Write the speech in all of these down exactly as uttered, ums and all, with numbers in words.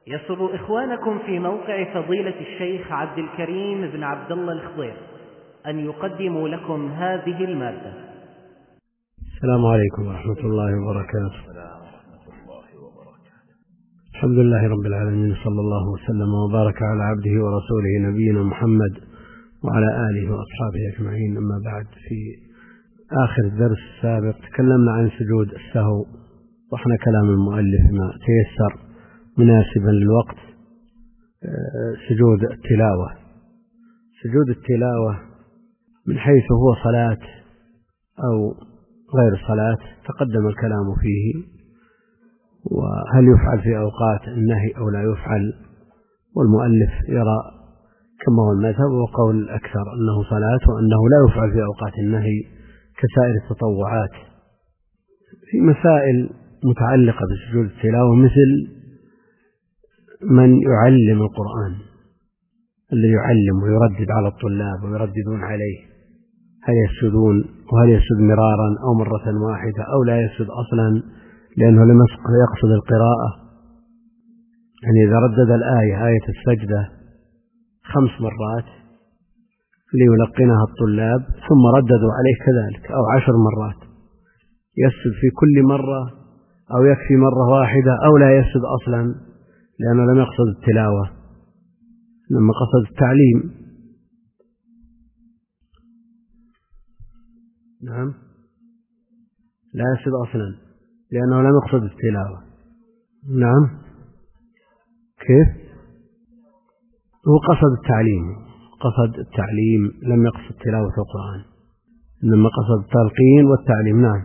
يسر إخوانكم في موقع فضيلة الشيخ عبد الكريم بن عبد الله الخضير أن يقدموا لكم هذه المادة. السلام عليكم ورحمة الله وبركاته. الحمد لله رب العالمين، صلى الله وسلم وبارك على عبده ورسوله نبينا محمد وعلى آله وأصحابه أجمعين. أما بعد، في آخر الدرس السابق تكلمنا عن سجود السهو، وإحنا كلام المؤلف ما تيسر مناسبا للوقت. سجود التلاوة سجود التلاوة من حيث هو صلاة أو غير صلاة تقدم الكلام فيه، وهل يفعل في أوقات النهي أو لا يفعل. والمؤلف يرى كما هو المذهب وقول الأكثر أنه صلاة، وأنه لا يفعل في أوقات النهي كسائر التطوعات. في مسائل متعلقة بسجود التلاوة، مثل من يعلم القرآن، الذي يعلم ويردد على الطلاب ويرددون عليه، هل يسجدون، وهل يسجد مرارا أو مرة واحدة أو لا يسجد أصلا لأنه لم يقصد القراءة. يعني إذا ردد الآية آية السجدة خمس مرات ليلقنها الطلاب ثم رددوا عليه كذلك أو عشر مرات، يسجد في كل مرة أو يكفي مرة واحدة أو لا يسجد أصلا لأنه لم يقصد التلاوة، لما قصد التعليم. نعم، لا يسجد أصلا لأنه لم يقصد التلاوة. نعم، كيف؟ هو قصد التعليم قصد التعليم لم يقصد تلاوة القرآن، إنما قصد التلقين والتعليم. نعم،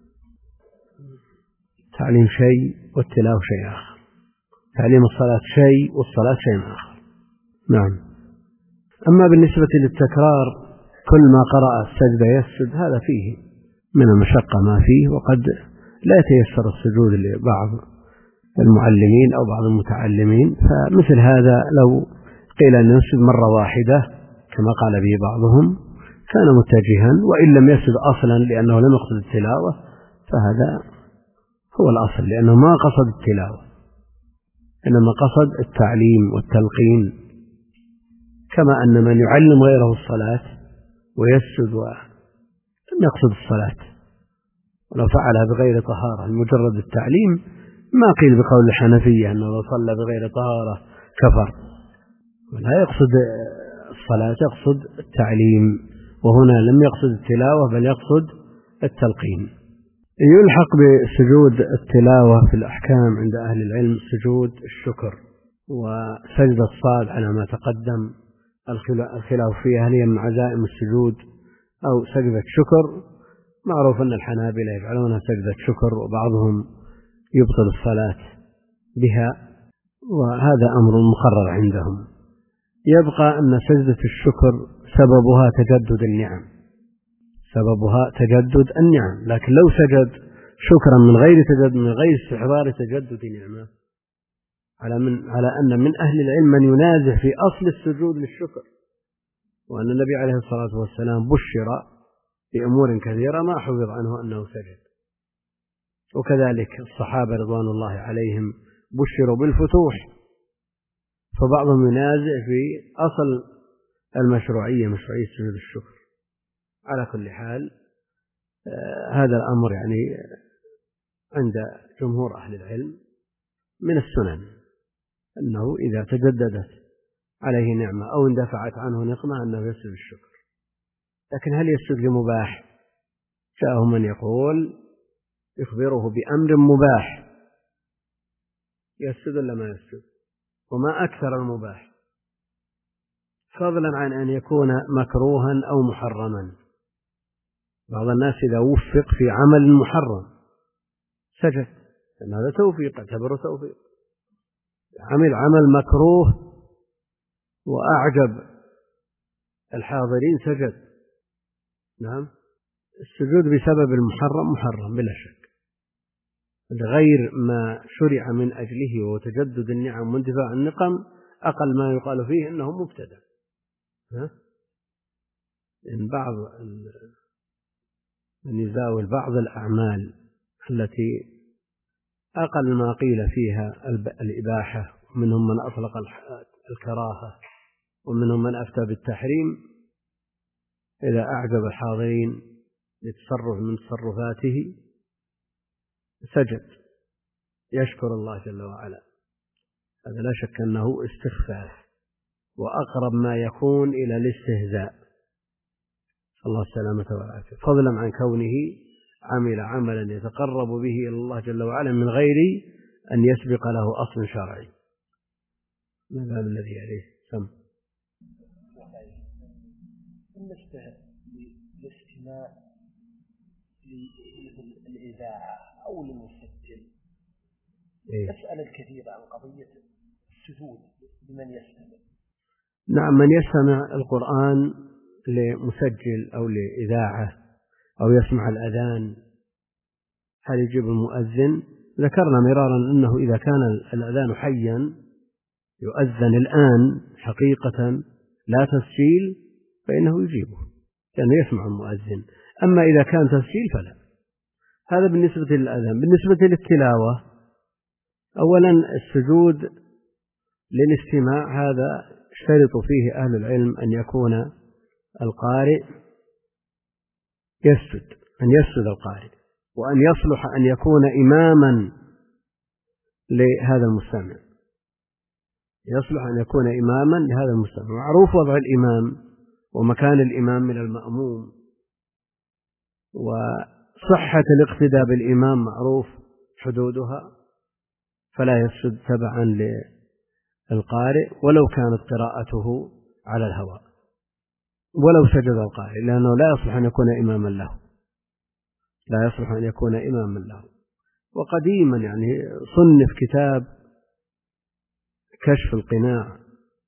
تعليم شيء والتلاوة شيء آخر، تعليم الصلاة شيء والصلاة شيء آخر. نعم. أما بالنسبة للتكرار، كل ما قرأ السجدة يسجد، هذا فيه من المشقة ما فيه، وقد لا يتيسر السجود لبعض المعلمين أو بعض المتعلمين. فمثل هذا لو قيل أن يسجد مرة واحدة كما قال به بعضهم كان متجها، وإن لم يسجد أصلا لأنه لم يقصد التلاوة فهذا هو الأصل، لأنه ما قصد التلاوة إنما قصد التعليم والتلقين. كما أن من يعلم غيره الصلاة ويسجد ولم يقصد الصلاة، ولو فعلها بغير طهارة لمجرد التعليم ما قيل بقول الحنفية أنه لو صلى بغير طهارة كفر، ولا يقصد الصلاة، يقصد التعليم، وهنا لم يقصد التلاوة بل يقصد التلقين. يلحق بسجود التلاوة في الأحكام عند أهل العلم سجود الشكر وسجد الصاد على ما تقدم. الخلاف فيها هل هي من عزائم السجود أو سجدة شكر. معروف أن الحنابلة يفعلونها سجدة شكر، وبعضهم يبطل الصلاة بها، وهذا أمر مقرر عندهم. يبقى أن سجدة الشكر سببها تجدد النعم سببها تجدد النعم لكن لو سجد شكرا من غير تجدد، من غير استحضار تجدد نعمة، على, من على أن من أهل العلم من ينازع في أصل السجود للشكر، وأن النبي عليه الصلاة والسلام بشر بأمور كثيرة ما حفظ عنه أنه سجد، وكذلك الصحابة رضوان الله عليهم بشروا بالفتوح، فبعضهم ينازع في أصل المشروعية، مشروعية سجود الشكر. على كل حال آه هذا الأمر يعني عند جمهور أهل العلم من السنن، أنه إذا تجددت عليه نعمة أو اندفعت عنه نقمة أنه يسجد الشكر. لكن هل يسجد لمباح؟ جاءه من يقول يخبره بأمر مباح يسجد ولا ما يسجد، وما أكثر المباح، فضلا عن أن يكون مكروها أو محرما. بعض الناس إذا وفق في عمل محرم سجد، لأن هذا توفيق، اعتبره توفيق. عمل عمل مكروه وأعجب الحاضرين سجد. نعم، السجود بسبب المحرم محرم بلا شك، غير ما شرع من أجله وتجدد النعم واندفاع النقم أقل ما يقال فيه إنه مبتدع. إن بعض من يزاول بعض الأعمال التي أقل ما قيل فيها الإباحة ومنهم من أطلق الكراهة، ومنهم من أفتى بالتحريم إذا أعجب الحاضرين لتصرف من تصرفاته سجد يشكر الله جل وعلا. هذا لا شك أنه استخفاف وأقرب ما يكون إلى الاستهزاء، الله السلامة والعافية، فضلا عن كونه عمل عملا يتقرب به إلى الله جل وعلا من غير أن يسبق له أصل شرعي. هذا الذي عليه سم. بالنسبة للاستماع للإذاعة أو للمسجل يسأل الكثير عن قضية السجود لمن يستمع. نعم، من يستمع القرآن لمسجل أو لإذاعة أو يسمع الأذان هل يجيب المؤذن؟ ذكرنا مرارا أنه إذا كان الأذان حيا يؤذن الآن حقيقة لا تسجيل فإنه يجيبه لأنه يسمع المؤذن. أما إذا كان تسجيل فلا. هذا بالنسبة للأذان. بالنسبة للتلاوة، أولا السجود للاستماع هذا اشترط فيه أهل العلم أن يكون القارئ يسجد، أن يسجد القارئ، وأن يصلح أن يكون إماما لهذا المستمع، يصلح أن يكون إماما لهذا المستمع. معروف وضع الإمام ومكان الإمام من المأموم، وصحة الاقتداء بالإمام معروف حدودها، فلا يسجد تبعا للقارئ ولو كانت قراءته على الهواء، ولو سجد القارئ، لأنه لا يصلح أن يكون إماما له، لا يصلح أن يكون إماما له. وقديما يعني صنف كتاب كشف القناع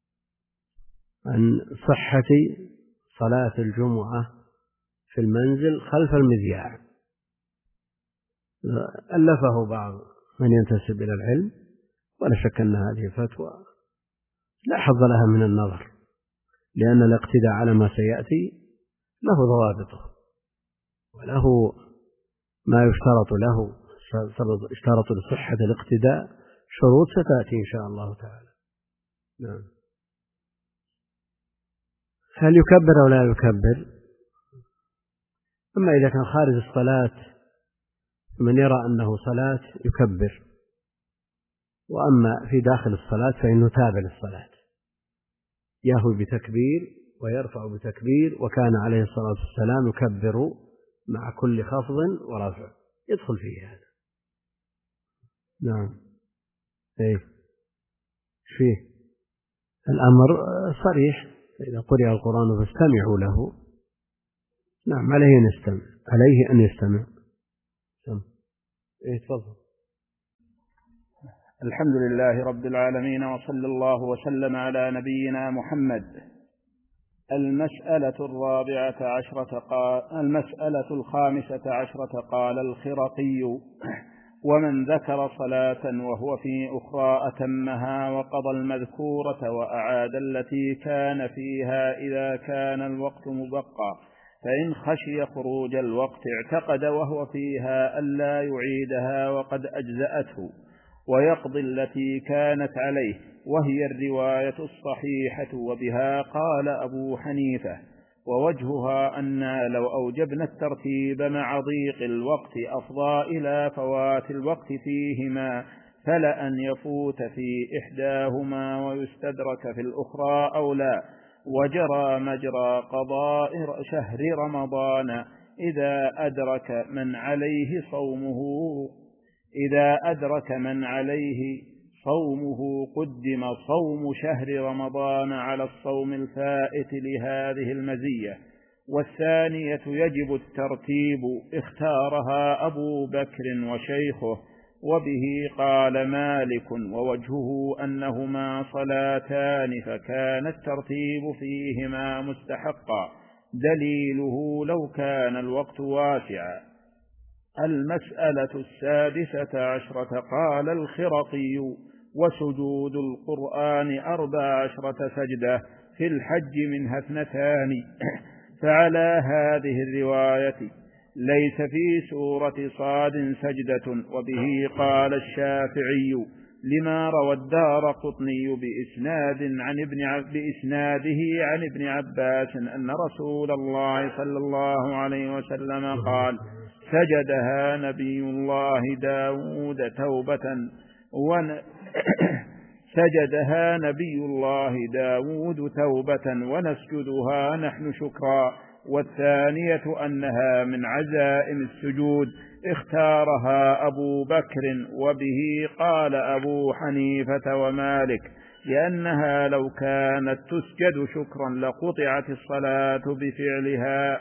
عن صحة صلاة الجمعة في المنزل خلف المذياع، ألفه بعض من ينتسب إلى العلم، ولا شك أن هذه فتوى لا حظ لها من النظر، لأن الاقتداء على ما سيأتي له ضوابطه وله ما يشترط له، اشترط لصحة الاقتداء شروط ستأتي إن شاء الله تعالى. نعم. هل يكبر أو لا يكبر؟ أما إذا كان خارج الصلاة من يرى أنه صلاة يكبر، وأما في داخل الصلاة فإنه تابع للصلاة، يهوي بتكبير ويرفع بتكبير، وكان عليه الصلاة والسلام يكبر مع كل خفض ورفع، يدخل فيه هذا. نعم. ايه فيه الأمر صريح، إذا قرئ القرآن فاستمعوا له. نعم، عليه أن يستمع، عليه أن يستمع. ايه تفضل. الحمد لله رب العالمين، وصلى الله وسلم على نبينا محمد. المسألة الرابعة عشرة قال المسألة الخامسة عشرة قال الخرقي: ومن ذكر صلاة وهو في أخرى أتمها وقضى المذكورة وأعاد التي كان فيها إذا كان الوقت مبقى، فإن خشي خروج الوقت اعتقد وهو فيها ألا يعيدها وقد أجزأته، ويقضي التي كانت عليه، وهي الرواية الصحيحة، وبها قال أبو حنيفة. ووجهها أن لو أوجبنا الترتيب مع ضيق الوقت أفضى إلى فوات الوقت فيهما، فلأن يفوت في إحداهما ويستدرك في الأخرى أو لا. وجرى مجرى قضاء شهر رمضان إذا أدرك من عليه صومه إذا أدرك من عليه صومه قدم صوم شهر رمضان على الصوم الفائت لهذه المزية. والثانية يجب الترتيب، اختارها أبو بكر وشيخه، وبه قال مالك، ووجهه أنهما صلاتان فكان الترتيب فيهما مستحقا، دليله لو كان الوقت واسعا. المسألة السادسة عشرة قال الخرقي: وسجود القرآن أربع عشرة سجدة، في الحج منها اثنتان. فعلى هذه الرواية ليس في سورة صاد سجدة، وبه قال الشافعي: لما روى الدارقطني بإسناد عن ابن بإسناده عن ابن عباس أن رسول الله صلى الله عليه وسلم قال: سجدها نبي الله داود توبة ون سجدها نبي الله داود توبة ونسجدها نحن شكرا. والثانية أنها من عزائم السجود اختارها أبو بكر، وبه قال أبو حنيفة ومالك، لأنها لو كانت تسجد شكرا لقطعت الصلاة بفعلها.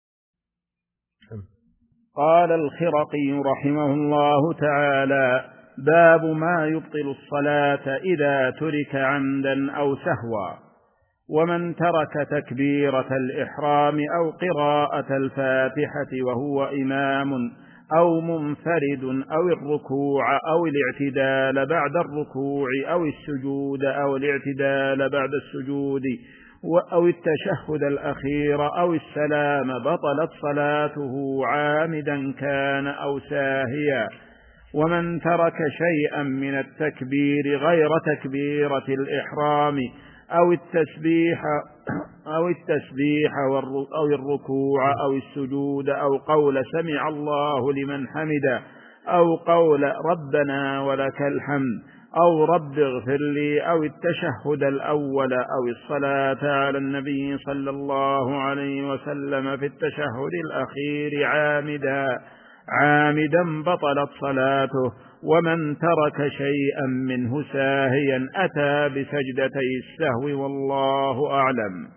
قال الخرقي رحمه الله تعالى: باب ما يبطل الصلاة إذا ترك عمدا أو سهوا. ومن ترك تكبيرة الإحرام أو قراءة الفاتحة وهو إمام أو منفرد أو الركوع أو الاعتدال بعد الركوع أو السجود أو الاعتدال بعد السجود أو التشهد الأخير أو السلام بطلت صلاته عامدا كان أو ساهيا. ومن ترك شيئا من التكبير غير تكبيرة الإحرام أو التسبيح أو التسبيح أو الركوع أو السجود أو قول سمع الله لمن حمده أو قول ربنا ولك الحمد أو رب اغفر لي أو التشهد الأول أو الصلاة على النبي صلى الله عليه وسلم في التشهد الأخير عامدا عامدا بطلت صلاته. ومن ترك شيئا منه ساهيا أتى بسجدتي السهو، والله أعلم.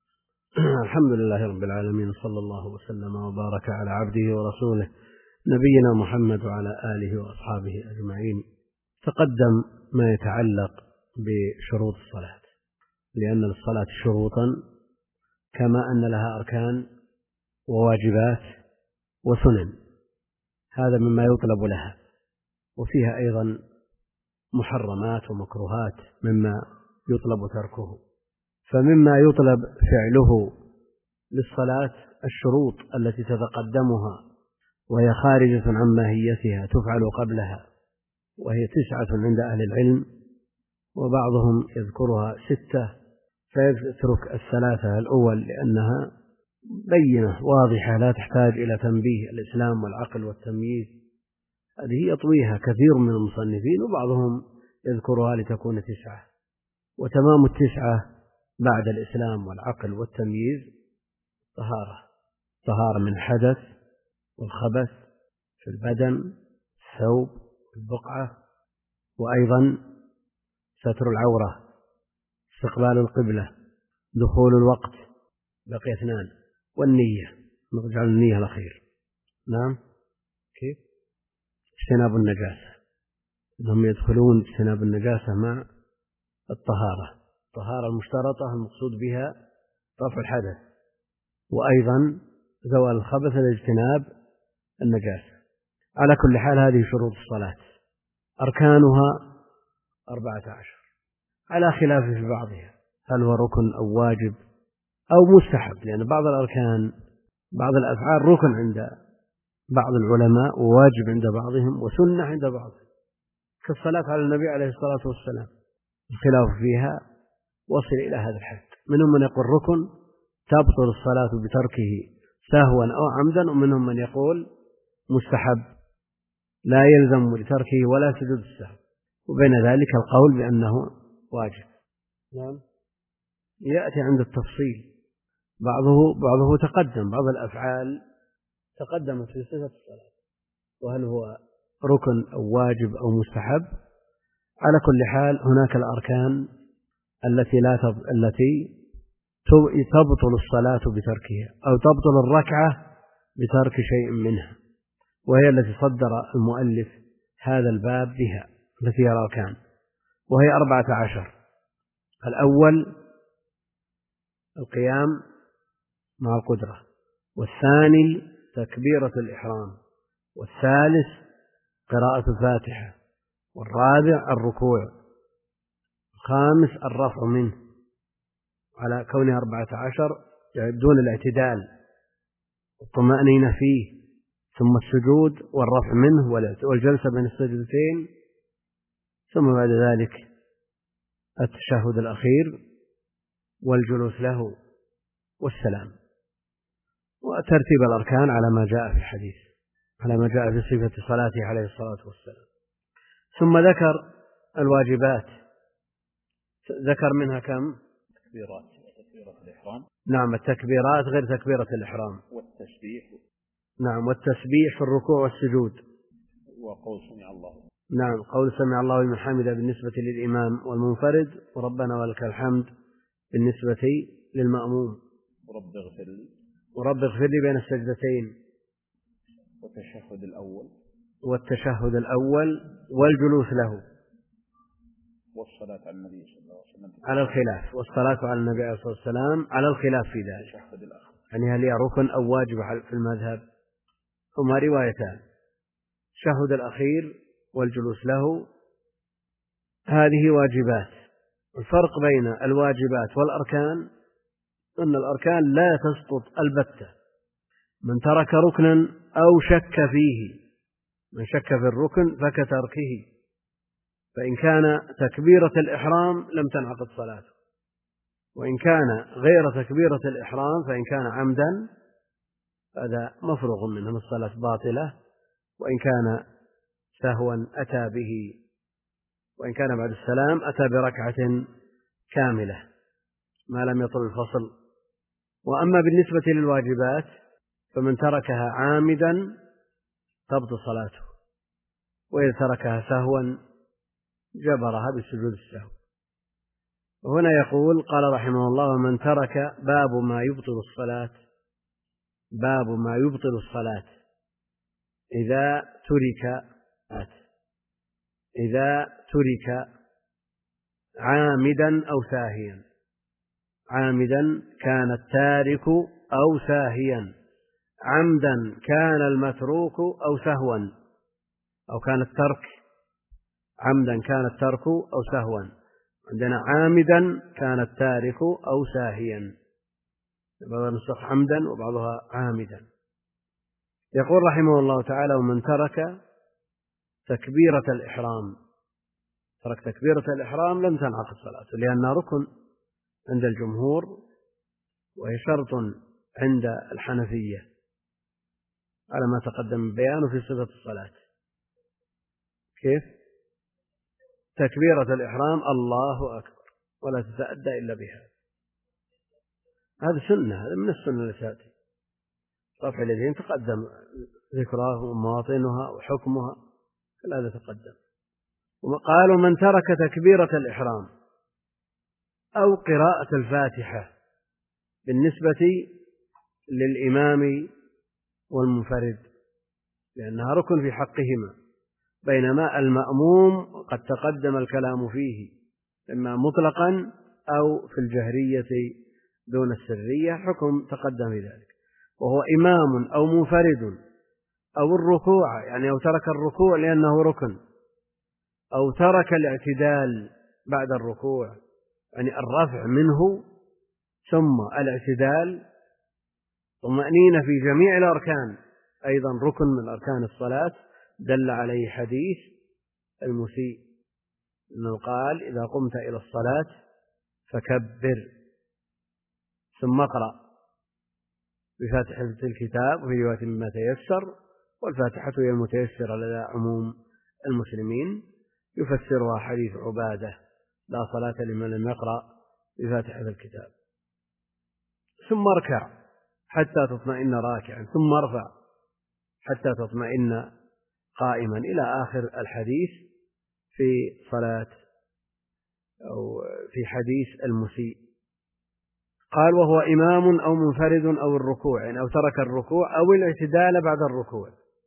الحمد لله رب العالمين، صلى الله وسلم وبارك على عبده ورسوله نبينا محمد وعلى آله وأصحابه أجمعين. تقدم ما يتعلق بشروط الصلاة، لأن للصلاة شروطا كما أن لها أركان وواجبات وسنن، هذا مما يطلب لها، وفيها أيضا محرمات ومكروهات مما يطلب تركه. فمما يطلب فعله للصلاة الشروط التي تتقدمها وهي خارجة عن ماهيتها تفعل قبلها، وهي تسعة عند أهل العلم، وبعضهم يذكرها ستة فيترك الثلاثة الأول لأنها بينة واضحة لا تحتاج إلى تنبيه، الإسلام والعقل والتمييز، هذه يطويها كثير من المصنفين، وبعضهم يذكرها لتكون تسعة. وتمام التسعة بعد الإسلام والعقل والتمييز طهارة، طهارة من الحدث والخبث في البدن، الثوب، البقعة، وأيضا ستر العورة، استقبال القبلة، دخول الوقت، بقي اثنان، والنية، نرجع للنية الأخير. نعم، كيف؟ اجتناب النجاسة، هم يدخلون اجتناب النجاسة مع الطهارة، الطهارة المشترطة المقصود بها رفع الحدث، وأيضا زوال الخبث لاجتناب النجاسة. على كل حال هذه شروط الصلاة، أركانها أربعة عشر على خلاف في بعضها، هل هو ركن أو واجب أو مستحب، لأن بعض الأركان بعض الأفعال ركن عند بعض العلماء وواجب عند بعضهم وسنة عند بعضهم، كالصلاة على النبي عليه الصلاة والسلام، الخلاف فيها وصل إلى هذا الحد، منهم من يقول ركن تبطل الصلاة بتركه سهوا أو عمدا، ومنهم من يقول مستحب لا يلزم لتركه ولا سجود السهو، وبين ذلك القول بأنه واجب. نعم، يأتي عند التفصيل، بعضه بعضه تقدم، بعض الأفعال تقدمت في صفة الصلاة، وهل هو ركن أو واجب أو مستحب. على كل حال هناك الأركان التي لا تب... التي تبطل الصلاة بتركها، أو تبطل الركعة بترك شيء منها، وهي التي صدر المؤلف هذا الباب بها، التي هي الأركان، وهي أربعة عشر. الأول القيام مع القدرة، والثاني تكبيرة الإحرام، والثالث قراءة الفاتحة، والرابع الركوع، الخامس الرفع منه على كونه أربعة عشر دون الاعتدال والطمأنينة فيه، ثم السجود والرفع منه والجلسة بين السجدتين، ثم بعد ذلك التشهد الأخير والجلوس له والسلام، وترتيب الأركان على ما جاء في الحديث، على ما جاء في صفة صلاته عليه الصلاة والسلام. ثم ذكر الواجبات، ذكر منها كم؟ تكبيرات تكبيرة الإحرام. نعم، التكبيرات غير تكبيرة الإحرام. والتسبيح. نعم، والتسبيح في الركوع والسجود. وقول سمع الله. نعم، قول سمع الله لمن حمده بالنسبة للإمام والمنفرد، وربنا ولك الحمد بالنسبة للمأموم. ورب اغفر لي. ورب اغفر لي بين السجدتين. والتشهد الأول. والتشهد الأول والجلوس له. والصلاة على النبي صلى الله عليه وسلم على الخلاف، والصلاة على النبي عليه الصلاة والسلام على الخلاف في ذلك، التشهد الأخير يعني هل هي ركن أو واجب في المذهب؟ هما روايتان، التشهد الأخير والجلوس له هذه واجبات. الفرق بين الواجبات والأركان أن الأركان لا تسقط البتة، من ترك ركنا أو شك فيه، من شك في الركن فكتركه، فإن كان تكبيرة الإحرام لم تنعقد صلاته، وإن كان غير تكبيرة الإحرام فإن كان عمدا هذا مفروغ منه، الصلاة باطلة، وإن كان سهوا أتى به، وإن كان بعد السلام أتى بركعة كاملة ما لم يطل الفصل. وأما بالنسبة للواجبات فمن تركها عامدا تبطل صلاته، وإذا تركها سهوا جبرها بسجود السهو. وهنا يقول قال رحمه الله: ومن ترك باب ما يبطل الصلاة، باب ما يبطل الصلاة إذا ترك إذا ترك عامدا أو ساهيا، عامدا كان التارك أو ساهيا، عمدا كان المتروك أو سهوا، أو كان الترك عمدا كان الترك أو سهوا. عندنا عامدا كان التارك أو ساهيا، بعضها نسخ عمدا وبعضها عامدا. يقول رحمه الله تعالى: ومن ترك تكبيرة الإحرام، ترك تكبيرة الإحرام لم تنعقد صلاته، لأنها ركن عند الجمهور وهي شرط عند الحنفية على ما تقدم بيانه في صفة الصلاة. كيف؟ تكبيرة الإحرام الله أكبر ولا تتأدى إلا بها، هذا سنة، هذا من السنة التي تأتي. رفع اليدين تقدم ذكرها ومواطنها وحكمها، كل هذا تقدم. وقالوا: من ترك تكبيرة الإحرام أو قراءة الفاتحة بالنسبة للإمام والمنفرد، لأنها ركن في حقهما، بينما المأموم قد تقدم الكلام فيه إما مطلقا أو في الجهرية دون السرية، حكم تقدم في ذلك. وهو إمام أو منفرد أو الركوع، يعني أو ترك الركوع لأنه ركن، أو ترك الاعتدال بعد الركوع، يعني الرفع منه ثم الاعتدال، طمأنينة في جميع الأركان، أيضا ركن من أركان الصلاة، دل عليه حديث المسيء أنه قال: إذا قمت إلى الصلاة فكبر ثم اقرأ بفاتحة الكتاب، وفي رواية مما تيسر، والفاتحة هي المتيسرة لدى عموم المسلمين، يفسرها حديث عبادة: لا صلاة لمن لم يقرأ بفاتحة الكتاب. ثم اركع حتى تطمئن راكعا، ثم ارفع حتى تطمئن قائما، إلى آخر الحديث في صلاة أو في حديث المسيء. قال: وهو إمام أو منفرد أو الركوع، يعني أو ترك الركوع أو الاعتدال بعد الركوع.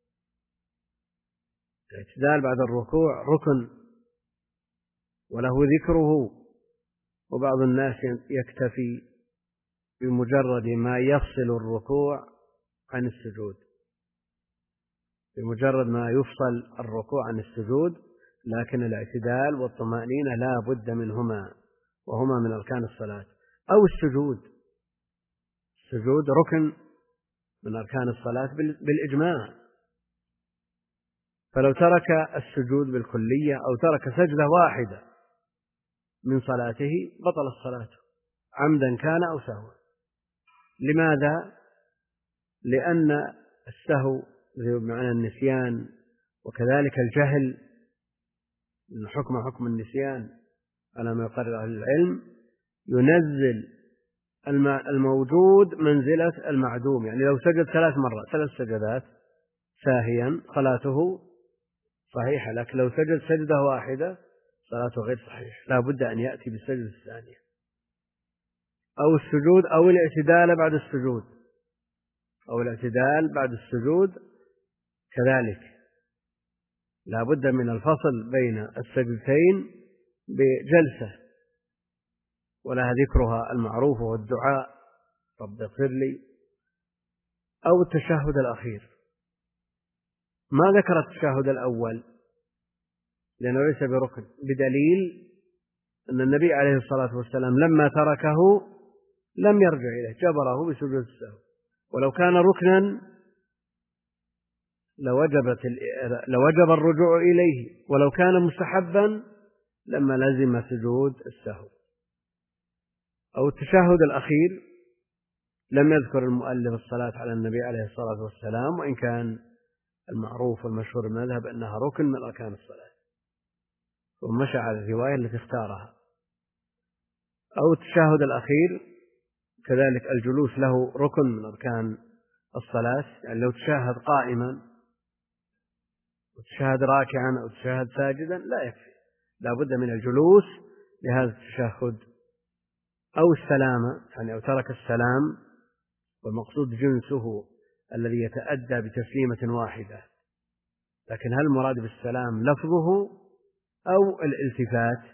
الاعتدال بعد الركوع ركن وله ذكره، وبعض الناس يكتفي بمجرد ما يفصل الركوع عن السجود، بمجرد ما يفصل الركوع عن السجود، لكن الاعتدال والطمأنينة لا بد منهما، وهما من أركان الصلاة. أو السجود، السجود ركن من أركان الصلاة بالإجماع، فلو ترك السجود بالكلية أو ترك سجدة واحدة من صلاته بطلت صلاته عمدا كان أو سهوا. لماذا؟ لأن السهو بمعنى النسيان وكذلك الجهل، إن حكم حكم النسيان على ما يقرر أهل العلم ينزل الموجود منزلة المعدوم. يعني لو سجد ثلاث مرات ثلاث سجدات ساهيا صلاته صحيحة، لكن لو سجد سجدة واحدة صلاته غير صحيحة، لا بد أن يأتي بالسجدة الثانية أو السجود أو الاعتدال بعد السجود أو الاعتدال بعد السجود كذلك لا بد من الفصل بين السجدتين بجلسة ولها ذكرها المعروف والدعاء رب اغفر لي، أو التشهد الأخير. ما ذكر التشهد الأول لأنه ليس بركن، بدليل أن النبي عليه الصلاة والسلام لما تركه لم يرجع إليه، جبره بسجود السهو، ولو كان ركنا لوجبت لوجب الرجوع إليه، ولو كان مستحبا لما لزم سجود السهو. أو التشهد الأخير لم يذكر المؤلف الصلاة على النبي عليه الصلاة والسلام، وإن كان المعروف والمشهور المذهب أنها ركن من أركان الصلاة، ومشى على الرواية التي اختارها. أو التشهد الأخير كذلك الجلوس له ركن من أركان الصلاة، يعني لو تشاهد قائما وتشاهد راكعا أو تشاهد ساجدا لا يكفي، لا بد من الجلوس لهذا التشهد. أو السلام، يعني أو ترك السلام والمقصود جنسه الذي يتأدى بتسليمة واحدة، لكن هل المراد بالسلام لفظه أو الالتفات؟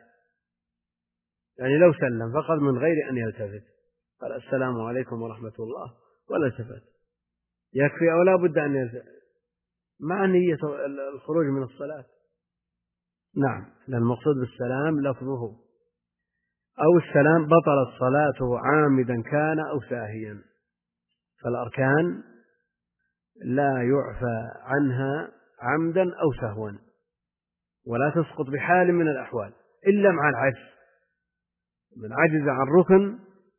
يعني لو سلم فقط من غير أن يلتفت قال السلام عليكم ورحمة الله ولا التفت يكفي، أو لا بد أن يلتفت مع نية الخروج من الصلاة؟ نعم، لأن المقصود بالسلام لفظه. أو السلام بطلت صلاته عامدا كان أو ساهيا، فالأركان لا يعفى عنها عمدا أو سهوا، ولا تسقط بحال من الأحوال إلا مع العجز. من عجز عن ركن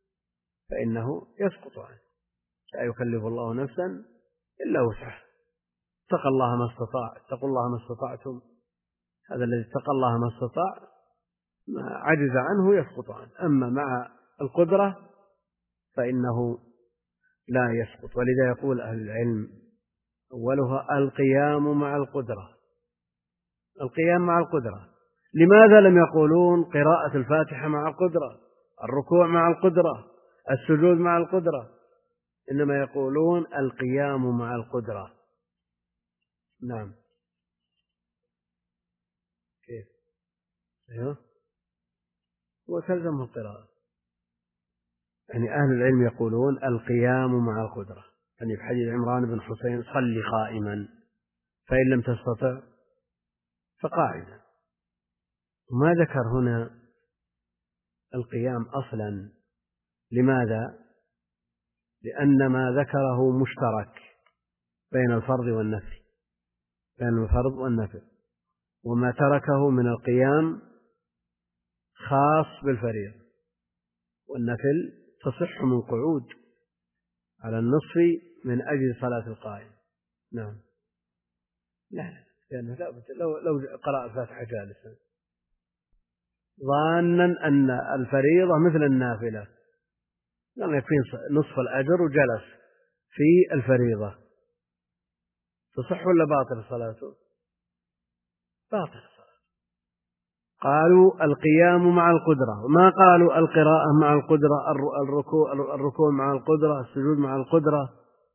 فإنه يسقط عنه، لا يكلف الله نفسا إلا وسعها، اتقوا الله ما استطاع، اتقوا الله ما استطعتم، هذا الذي اتقى الله ما استطاع ما عجز عنه يسقط عنه. أما مع القدرة فإنه لا يسقط. ولذا يقول أهل العلم أولها القيام مع القدرة، القيام مع القدرة. لماذا لم يقولون قراءة الفاتحة مع القدرة، الركوع مع القدرة، السجود مع القدرة؟ إنما يقولون القيام مع القدرة. نعم، كيف؟ أيوه، وتلزم القراءة. يعني أهل العلم يقولون القيام مع القدرة، يعني في حديث عمران بن حسين صل قائما، فإن لم تستطع فقاعدا. وما ذكر هنا القيام أصلا. لماذا؟ لأن ما ذكره مشترك بين الفرض والنفل، بين الفرض والنفل، وما تركه من القيام خاص بالفريضة، والنفل تصح من قعود على النصف من أجل صلاة القائم. نعم، لا لأنه لا بد لو لو قرأ الفاتحة جالسا ظانا أن الفريضة مثل النافلة، لأنه يكفي نصف الأجر وجلس في الفريضة، تصح ولا باطل صلاته؟ باطل صلاته. قالوا القيام مع القدرة، وما قالوا القراءة مع القدرة، الركوع الركوع مع القدرة، السجود مع القدرة،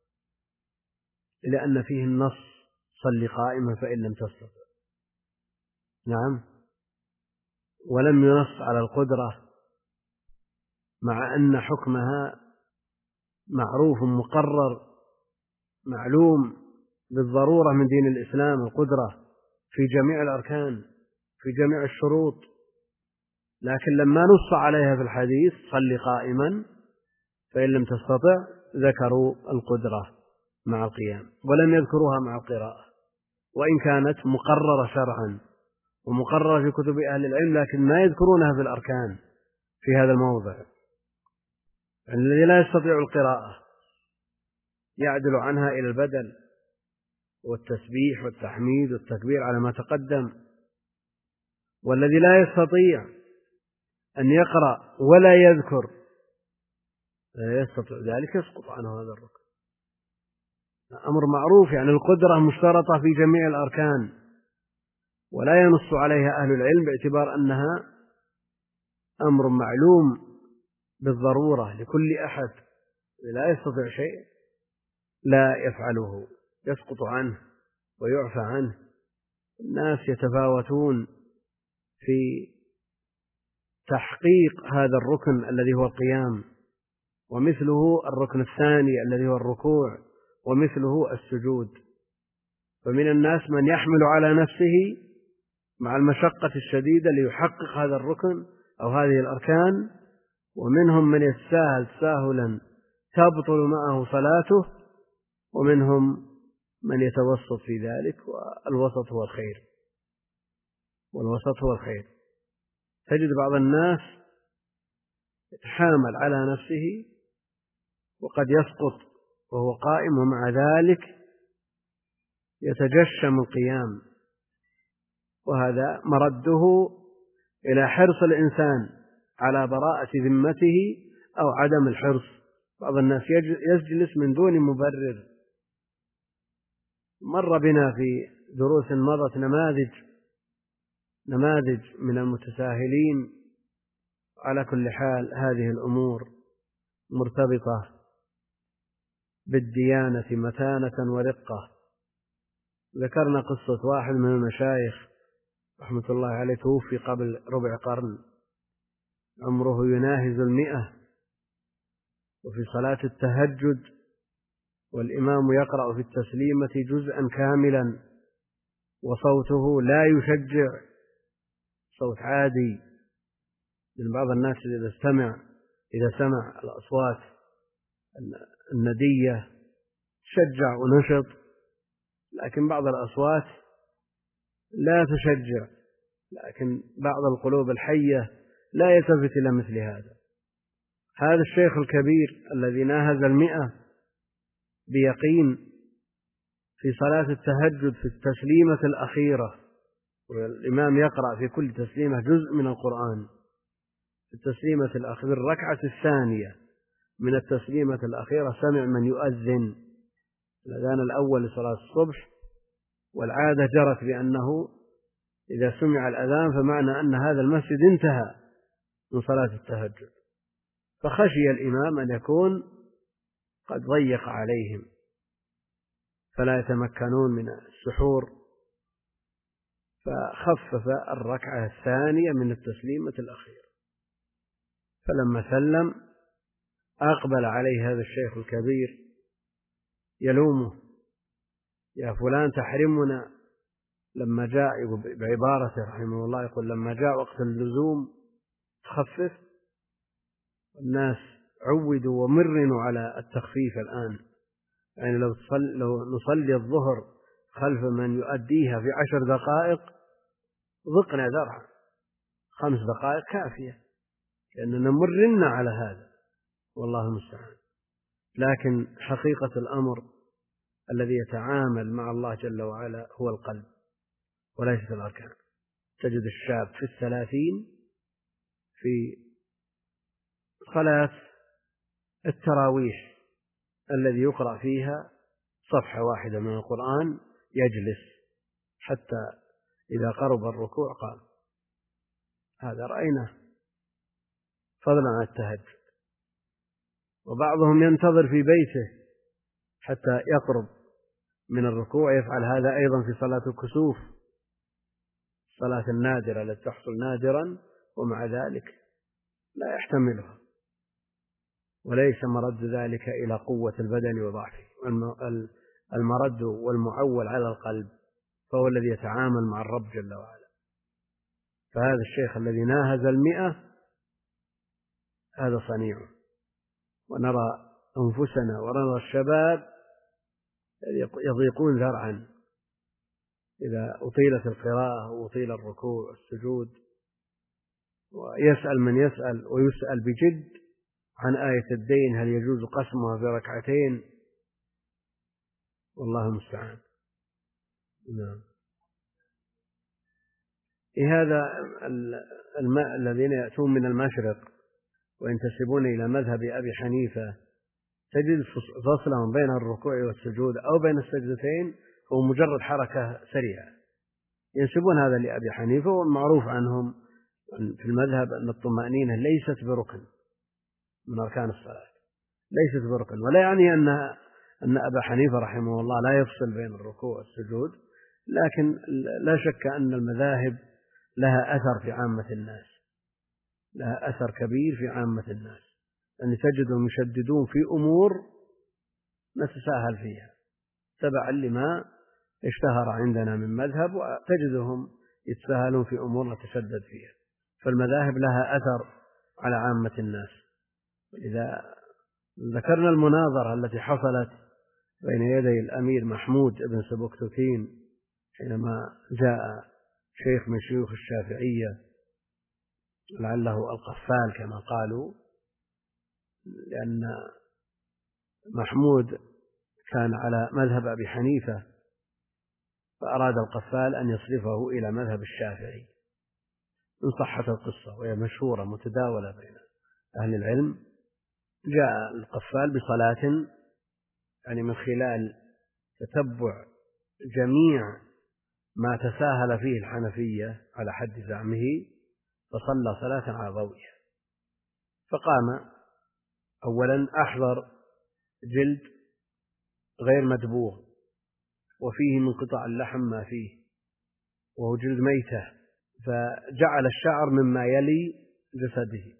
لأن فيه النص صل قائما فإن لم تستطع. نعم، ولم ينص على القدرة مع أن حكمها معروف مقرر معلوم بالضرورة من دين الإسلام، القدرة في جميع الأركان في جميع الشروط، لكن لما نص عليها في الحديث صل قائما فإن لم تستطع ذكروا القدرة مع القيام ولم يذكروها مع القراءة. وإن كانت مقررة شرعا ومقررة في كتب أهل العلم، لكن ما يذكرونها في الأركان في هذا الموضع. يعني الذي لا يستطيع القراءة يعدل عنها إلى البدل والتسبيح والتحميد والتكبير على ما تقدم، والذي لا يستطيع أن يقرأ ولا يذكر لا يستطيع ذلك يسقط عنه هذا الركن. أمر معروف، يعني القدرة مشترطة في جميع الأركان، ولا ينص عليها أهل العلم باعتبار أنها أمر معلوم بالضرورة لكل أحد، لا يستطيع شيء لا يفعله يسقط عنه ويعفى عنه. الناس يتفاوتون في تحقيق هذا الركن الذي هو القيام، ومثله الركن الثاني الذي هو الركوع، ومثله السجود. فمن الناس من يحمل على نفسه مع المشقة الشديدة ليحقق هذا الركن أو هذه الأركان، ومنهم من يتساهل تساهلا تبطل معه صلاته، ومنهم من يتوسط في ذلك، والوسط هو الخير والوسط هو الخير. تجد بعض الناس يتحامل على نفسه وقد يسقط وهو قائم، ومع ذلك يتجشم القيام، وهذا مرده إلى حرص الإنسان على براءة ذمته أو عدم الحرص. بعض الناس يجلس من دون مبرر. مر بنا في دروس مضت نماذج نماذج من المتساهلين. على كل حال هذه الأمور مرتبطة بالديانة متانة ورقة. ذكرنا قصة واحد من المشايخ رحمة الله عليه، توفي قبل ربع قرن، عمره يناهز المئة، وفي صلاة التهجد والإمام يقرأ في التسليمة جزءا كاملا، وصوته لا يشجع، صوت عادي. من بعض الناس إذا استمع إذا سمع الأصوات الندية شجع ونشط، لكن بعض الأصوات لا تشجع، لكن بعض القلوب الحية لا يلتفت إلى مثل هذا. هذا الشيخ الكبير الذي ناهز المئة بيقين في صلاة التهجد في التسليمة الأخيرة، والإمام يقرأ في كل تسليمة جزء من القرآن، في التسليمة الأخيرة الركعة الثانية من التسليمة الأخيرة سمع من يؤذن الأذان الأول لصلاة الصبح، والعادة جرت بأنه إذا سمع الأذان فمعنى أن هذا المسجد انتهى من صلاة التهجد، فخشي الإمام أن يكون قد ضيق عليهم فلا يتمكنون من السحور، فخفف الركعة الثانية من التسليمة الأخيرة. فلما سلم أقبل عليه هذا الشيخ الكبير يلومه: يا فلان تحرمنا. لما جاء بعبارته رحمه الله يقول: لما جاء وقت اللزوم تخفف. الناس عودوا ومرنوا على التخفيف الآن، يعني لو, تصل لو نصلي الظهر خلف من يؤديها في عشر دقائق ضقنا ذرعا، خمس دقائق كافية، لأننا مرنا على هذا، والله المستعان. لكن حقيقة الأمر الذي يتعامل مع الله جل وعلا هو القلب وليس الأركان. تجد الشاب في الثلاثين في صلاة التراويح الذي يقرأ فيها صفحة واحدة من القرآن يجلس حتى إذا قرب الركوع قام. هذا رأيناه فضلا عن التهجد. وبعضهم ينتظر في بيته حتى يقرب من الركوع، يفعل هذا أيضا في صلاة الكسوف، الصلاة النادرة التي تحصل نادرا، ومع ذلك لا يحتملها، وليس مرد ذلك إلى قوة البدن وضعفه. المرد والمعول على القلب، فهو الذي يتعامل مع الرب جل وعلا. فهذا الشيخ الذي ناهز المئة هذا صنيعه. ونرى أنفسنا ونرى الشباب يضيقون ذرعا إذا أطيلت القراءة وأطيل الركوع والسجود، ويسأل من يسأل ويسأل بجد عن آية الدين هل يجوز قسمها في ركعتين، والله المستعان. نعم. هذا الماء الذين يأتون من المشرق وينتسبون إلى مذهب أبي حنيفة تجد فصلهم بين الركوع والسجود أو بين السجدتين هو مجرد حركة سريعة، ينسبون هذا لأبي حنيفة، والمعروف عنهم في المذهب أن الطمأنينة ليست بركن من أركان الصلاة، ليست بركن، ولا يعني أن أن أبا حنيفة رحمه الله لا يفصل بين الركوع والسجود، لكن لا شك أن المذاهب لها أثر في عامة الناس، لها أثر كبير في عامة الناس، أن تجدهم يشددون في أمور نتساهل فيها تبعا لما اشتهر عندنا من مذهب، وتجدهم يتساهلون في أمور نتشدد فيها، فالمذاهب لها أثر على عامة الناس. إذا ذكرنا المناظرة التي حصلت بين يدي الأمير محمود بن سبكتكين حينما جاء شيخ من شيوخ الشافعية لعله القفال كما قالوا، لأن محمود كان على مذهب أبي حنيفة فأراد القفال أن يصرفه إلى مذهب الشافعي، إن صحت القصة وهي مشهورة متداولة بين أهل العلم. جاء القفال بصلاة يعني من خلال تتبع جميع ما تساهل فيه الحنفية على حد زعمه، فصلى صلاة على ضوئها، فقام أولا أحضر جلد غير مدبوغ وفيه من قطع اللحم ما فيه وهو جلد ميتة، فجعل الشعر مما يلي جسده،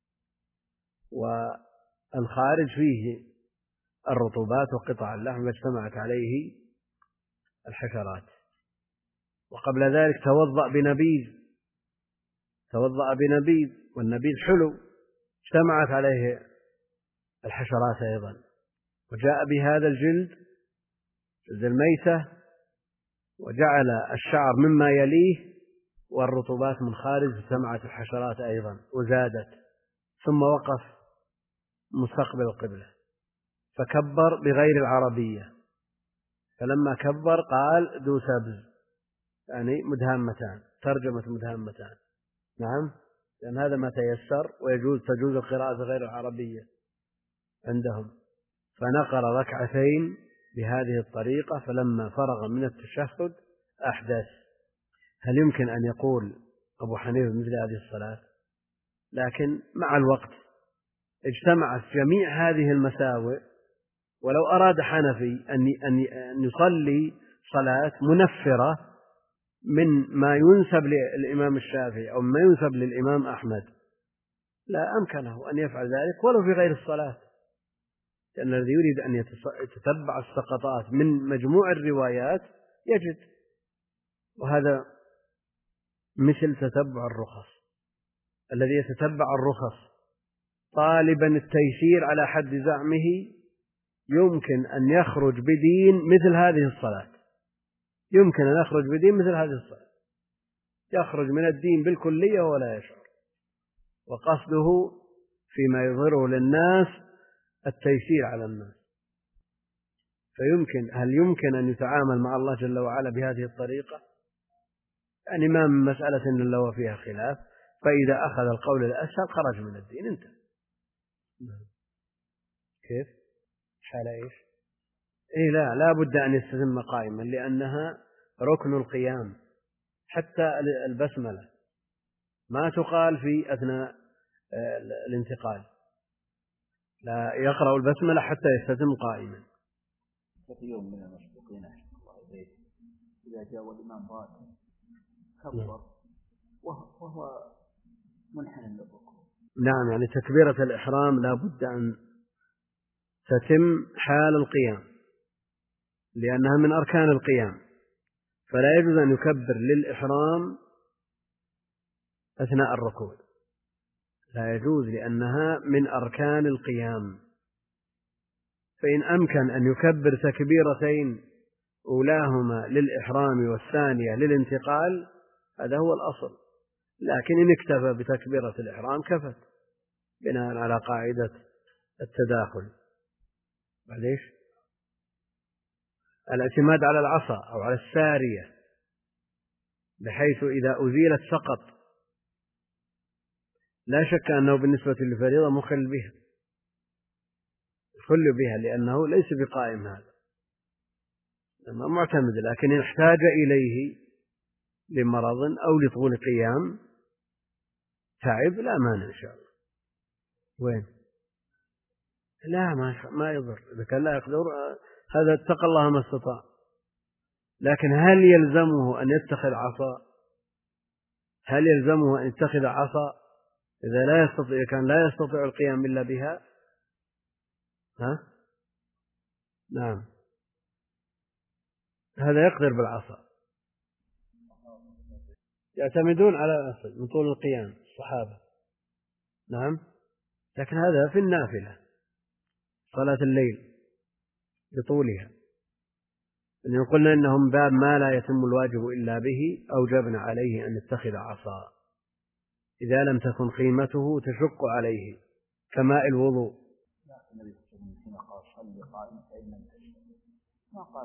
والخارج فيه الرطوبات وقطع اللحم فاجتمعت عليه الحشرات. وقبل ذلك توضأ بنبيذ توضأ بنبيذ والنبيذ حلو، اجتمعت عليه الحشرات أيضا، وجاء بهذا الجلد جلد الميتة وجعل الشعر مما يليه والرطوبات من خارج، اجتمعت الحشرات أيضا وزادت، ثم وقف مستقبل القبلة فكبر بغير العربية، فلما كبر قال ذو سبز يعني مدهامتان، ترجمة مدهامتان. نعم، لأن هذا ما تيسر ويجوز تجوز القراءة غير العربية عندهم، فنقر ركعتين بهذه الطريقة، فلما فرغ من التشهد أحدث. هل يمكن أن يقول أبو حنيفة مثل هذه الصلاة؟ لكن مع الوقت اجتمعت جميع هذه المساوئ، ولو أراد حنفي أن يصلي صلاة منفرة من ما ينسب للإمام الشافعي أو ما ينسب للإمام أحمد لا أمكنه أن يفعل ذلك ولو في غير الصلاة، لأن الذي يريد أن يتتبع السقطات من مجموع الروايات يجد، وهذا مثل تتبع الرخص، الذي يتتبع الرخص طالبا التيسير على حد زعمه يمكن أن يخرج بدين مثل هذه الصلاة، يمكن أن يخرج بدين مثل هذه الصلاة، يخرج من الدين بالكلية ولا يشعر، وقصده فيما يظهره للناس التيسير على الناس. فيمكن هل يمكن أن يتعامل مع الله جل وعلا بهذه الطريقة؟ يعني ما من مسألة إلا وفيها خلاف، فإذا أخذ القول الأسهل خرج من الدين انتهى. كيف؟ حال إيش؟ إيه لا لا بد أن يستتم قائما، لأنها ركن القيام، حتى البسملة ما تقال في أثناء الانتقال، لا يقرأ البسملة حتى يستتم قائما. في يوم من المسبوقين الله إليه إذا جاء الإمام راكع كبر وهو منحنى للركوع. نعم، يعني تكبيرة الإحرام لا بد أن تتم حال القيام لأنها من أركان القيام، فلا يجوز أن يكبر للإحرام أثناء الركوع، لا يجوز لأنها من أركان القيام. فإن أمكن أن يكبر تكبيرتين أولاهما للإحرام والثانية للانتقال هذا هو الأصل، لكن إن اكتفى بتكبيرة الإحرام كفت بناء على قاعدة التداخل. ليش؟ الاعتماد على العصا أو على السارية بحيث إذا أزيلت سقط، لا شك أنه بالنسبة للفريضة مخل بها يخل بها لأنه ليس بقائم، هذا لأنه معتمد، لكن إن احتاج إليه لمرض أو لطول قيام تعب لا مانع إن شاء الله. وين؟ لا ما ما يضر، إذا كان لا يقدر هذا اتقى الله ما استطاع. لكن هل يلزمه أن يتخذ عصا؟ هل يلزمه أن يتخذ عصا إذا لا يستطيع كان لا يستطيع القيام إلا بها؟ ها؟ نعم، هذا يقدر بالعصا، يعتمدون على من طول القيام الصحابة. نعم، لكن هذا في النافلة صلاة الليل بطولها، إن قلنا إنهم باب ما لا يتم الواجب إلا به أوجبنا عليه أن يتخذ عصا إذا لم تكن قيمته تشق عليه كماء الوضوء. ما قال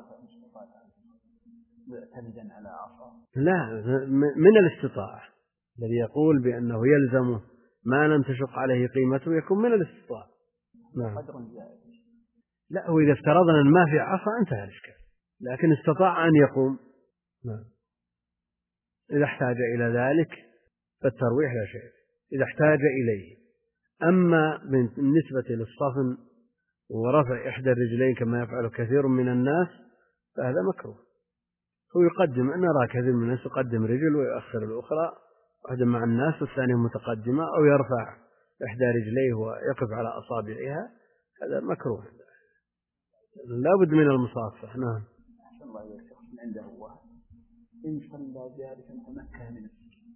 معتمدا على عصا، لا، من الاستطاعة الذي يقول بأنه يلزمه ما لم تشق عليه قيمته يكون من الاستطاعة. نعم. لا، وإذا افترضنا أن ما في عصا انتهى الإشكال، لكن استطاع أن يقوم. نعم. إذا احتاج إلى ذلك فالترويح لا شيء إذا احتاج إليه. أما بالنسبة للصفن ورفع إحدى الرجلين كما يفعل كثير من الناس فهذا مكروه. هو يقدم، أنا أرى كثير من الناس يقدم رجل ويؤخر الأخرى، واحدة مع الناس والثانية متقدمة، أو يرفع إحدى رجليه ويقف على أصابعها، هذا مكروه، لا بد من المصافحة. نعم. الله يرزقك عنده واحد إن صلى جالسا تمكن من السجود،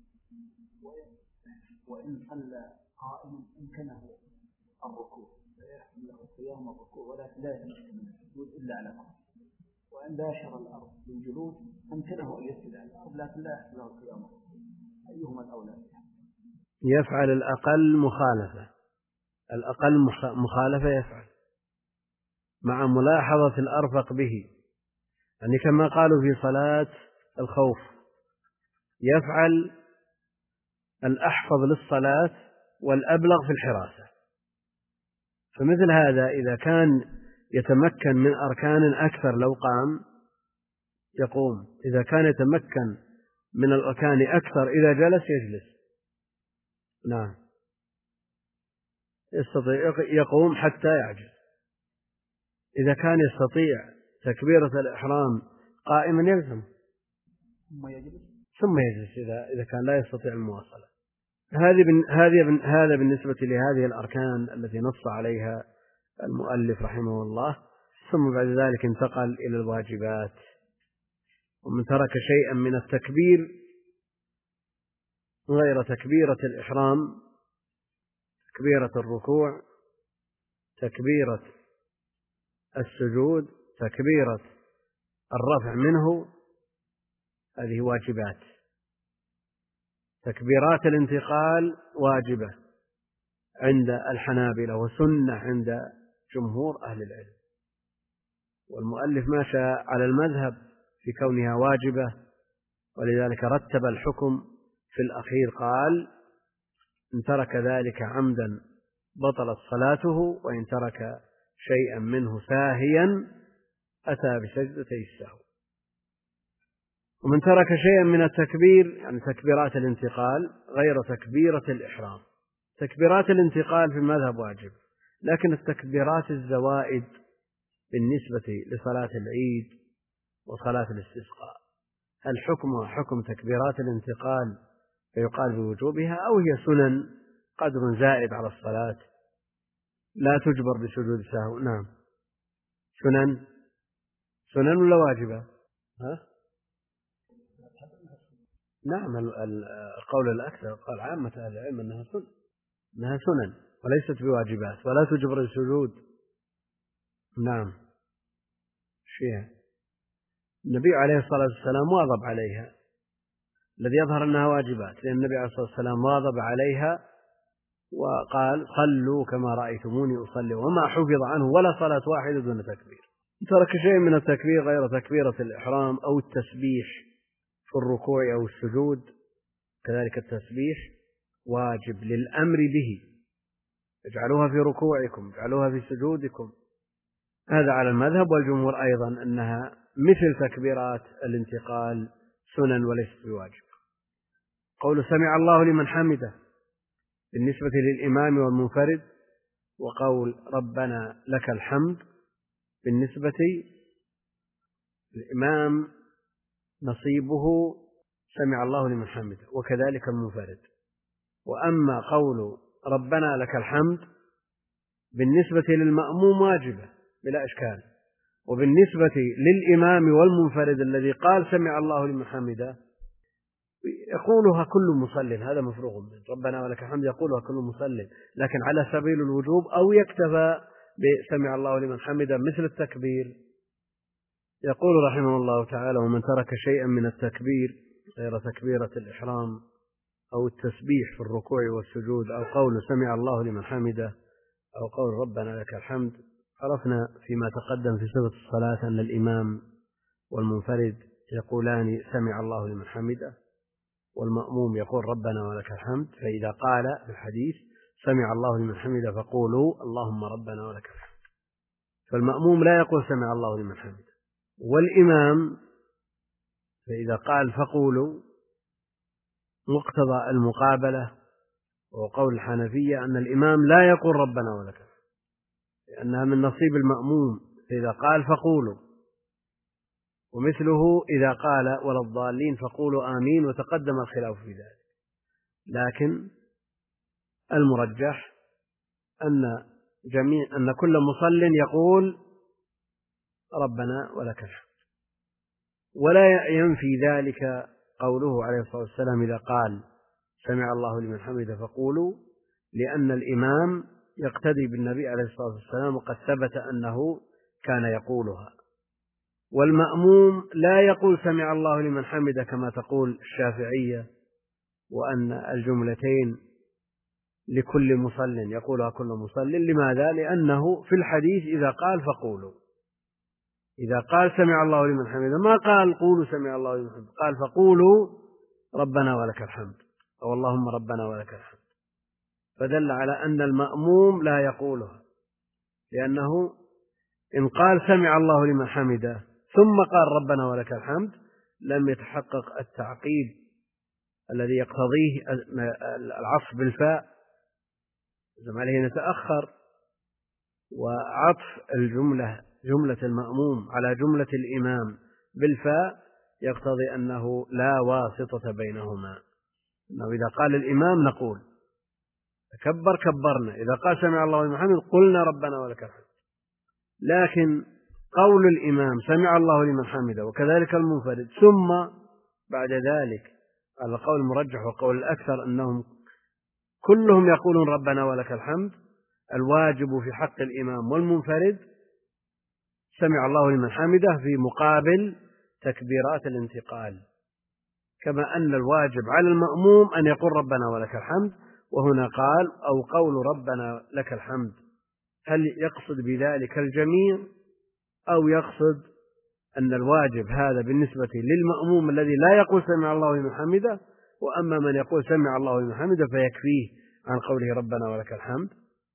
وإن صلى قائما أمكنه الركوع فيحصل له قيام الركوع، ولكن لا يتمكن من السجود إلا على كرسي، وإن باشر الأرض بالجلوس أمكنه أن يسجد على الأرض لكن لا يحصل له قيام الركوع. أيهما الأولى؟ يفعل الأقل مخالفة، الأقل مخالفة يفعل مع ملاحظة الأرفق به، يعني كما قالوا في صلاة الخوف يفعل الأحفظ للصلاة والأبلغ في الحراسة. فمثل هذا إذا كان يتمكن من أركان أكثر لو قام يقوم، إذا كان يتمكن من الأركان أكثر إذا جلس يجلس. نعم، يستطيع يقوم حتى يعجز. إذا كان يستطيع تكبيرة الإحرام قائما يلزم ثم يجلس ثم يجلس إذا إذا كان لا يستطيع المواصلة. هذه هذه هذا بالنسبة لهذه الأركان التي نص عليها المؤلف رحمه الله. ثم بعد ذلك انتقل إلى الواجبات. ومن ترك شيئا من التكبير غير تكبيرة الإحرام، تكبيرة الركوع، تكبيرة السجود، تكبيرة الرفع منه، هذه واجبات. تكبيرات الانتقال واجبة عند الحنابلة وسنة عند جمهور أهل العلم، والمؤلف ماشى على المذهب في كونها واجبة، ولذلك رتب الحكم في الأخير قال إن ترك ذلك عمدا بطلت صلاته، وإن ترك شيئا منه ساهيا أتى بسجدتي السهو. ومن ترك شيئا من التكبير يعني تكبيرات الانتقال غير تكبيرة الإحرام. تكبيرات الانتقال في المذهب واجب، لكن التكبيرات الزوائد بالنسبة لصلاة العيد وصلاة الاستسقاء هل حكمها حكم تكبيرات الانتقال فيقال بوجوبها، أو هي سنن قدر زائد على الصلاة لا تجبر بسجود السهو؟ نعم، سنن سنن ولا واجبة؟ ها؟ نعم، القول الأكثر قال عامة أهل العلم أنها سنن، أنها سنن وليست بواجبات ولا تجبر السجود. نعم، شيء النبي عليه الصلاة والسلام واظب عليها، الذي يظهر أنها واجبات، لأن النبي عليه الصلاة والسلام واظب عليها وقال صلوا كما رأيتموني أصلي، وما حفظ عنه ولا صلاة واحدة دون تكبير. ترك شيء من التكبير غير تكبيرة الإحرام أو التسبيح في الركوع أو السجود، كذلك التسبيح واجب للأمر به، اجعلوها في ركوعكم، اجعلوها في سجودكم. هذا على المذهب، والجمهور أيضا أنها مثل تكبيرات الانتقال سنن وليست بواجب. قول سمع الله لمن حمده بالنسبة للإمام والمنفرد، وقول ربنا لك الحمد بالنسبة للإمام نصيبه سمع الله لمن حمده، وكذلك المنفرد. وأما قول ربنا لك الحمد بالنسبة للمأموم واجبة بلا إشكال، وبالنسبة للإمام والمنفرد الذي قال سمع الله لمن حمده يقولها كل مصل، هذا مفروغ منه. ربنا ولك الحمد يقولها كل مصل، لكن على سبيل الوجوب، أو يكتفى بسمع الله لمن حمده مثل التكبير. يقول رحمه الله تعالى: ومن ترك شيئا من التكبير غير تكبيرة الإحرام أو التسبيح في الركوع والسجود أو قول سمع الله لمن حمده أو قول ربنا لك الحمد. عرفنا فيما تقدم في صفة الصلاة أن الإمام والمنفرد يقولان سمع الله لمن حمده، والمأموم يقول ربنا ولك الحمد. فإذا قال في الحديث سمع الله لمن حمده فقولوا اللهم ربنا ولك الحمد، فالمأموم لا يقول سمع الله لمن حمده. والإمام فإذا قال فقولوا مقتضى المقابلة وقول الحنفية أن الإمام لا يقول ربنا ولك الحمد، لأنها من نصيب المأموم. فإذا قال فقولوا، ومثله إذا قال ولا الضالين فقولوا آمين، وتقدم الخلاف في ذلك. لكن المرجح أن جميع أن كل مصل يقول ربنا ولك الحمد، ولا ينفي ذلك قوله عليه الصلاة والسلام إذا قال سمع الله لمن حمده فقولوا، لأن الإمام يقتدي بالنبي عليه الصلاة والسلام، وقد ثبت أنه كان يقولها. والمأموم لا يقول سمع الله لمن حمده كما تقول الشافعية، وأن الجملتين لكل مصل يقولها كل مصل. لماذا؟ لأنه في الحديث إذا قال فقولوا، إذا قال سمع الله لمن حمده ما قال قولوا سمع الله لمن حمده، قال فقولوا ربنا ولك الحمد أو اللهم ربنا ولك الحمد، فدل على أن المأموم لا يقولها، لأنه إن قال سمع الله لمن حمده ثم قال ربنا ولك الحمد لم يتحقق التعقيب الذي يقتضيه العطف بالفاء، لازم عليه نتأخر. وعطف الجملة جملة المأموم على جملة الإمام بالفاء يقتضي أنه لا واسطة بينهما، أنه إذا قال الإمام نقول كبر كبرنا، إذا قال سمع الله لمن حمده قلنا ربنا ولك الحمد. لكن قول الإمام سمع الله لمن حمده وكذلك المنفرد ثم بعد ذلك على القول المرجح وقول الأكثر أنهم كلهم يقولون ربنا ولك الحمد، الواجب في حق الإمام والمنفرد سمع الله لمن حمده في مقابل تكبيرات الانتقال، كما أن الواجب على المأموم أن يقول ربنا ولك الحمد. وهنا قال أو قول ربنا لك الحمد، هل يقصد بذلك الجميع أو يقصد أن الواجب هذا بالنسبة للمأموم الذي لا يقول سمع الله لمن حمده، وأما من يقول سمع الله لمن حمده فيكفيه عن قوله ربنا ولك الحمد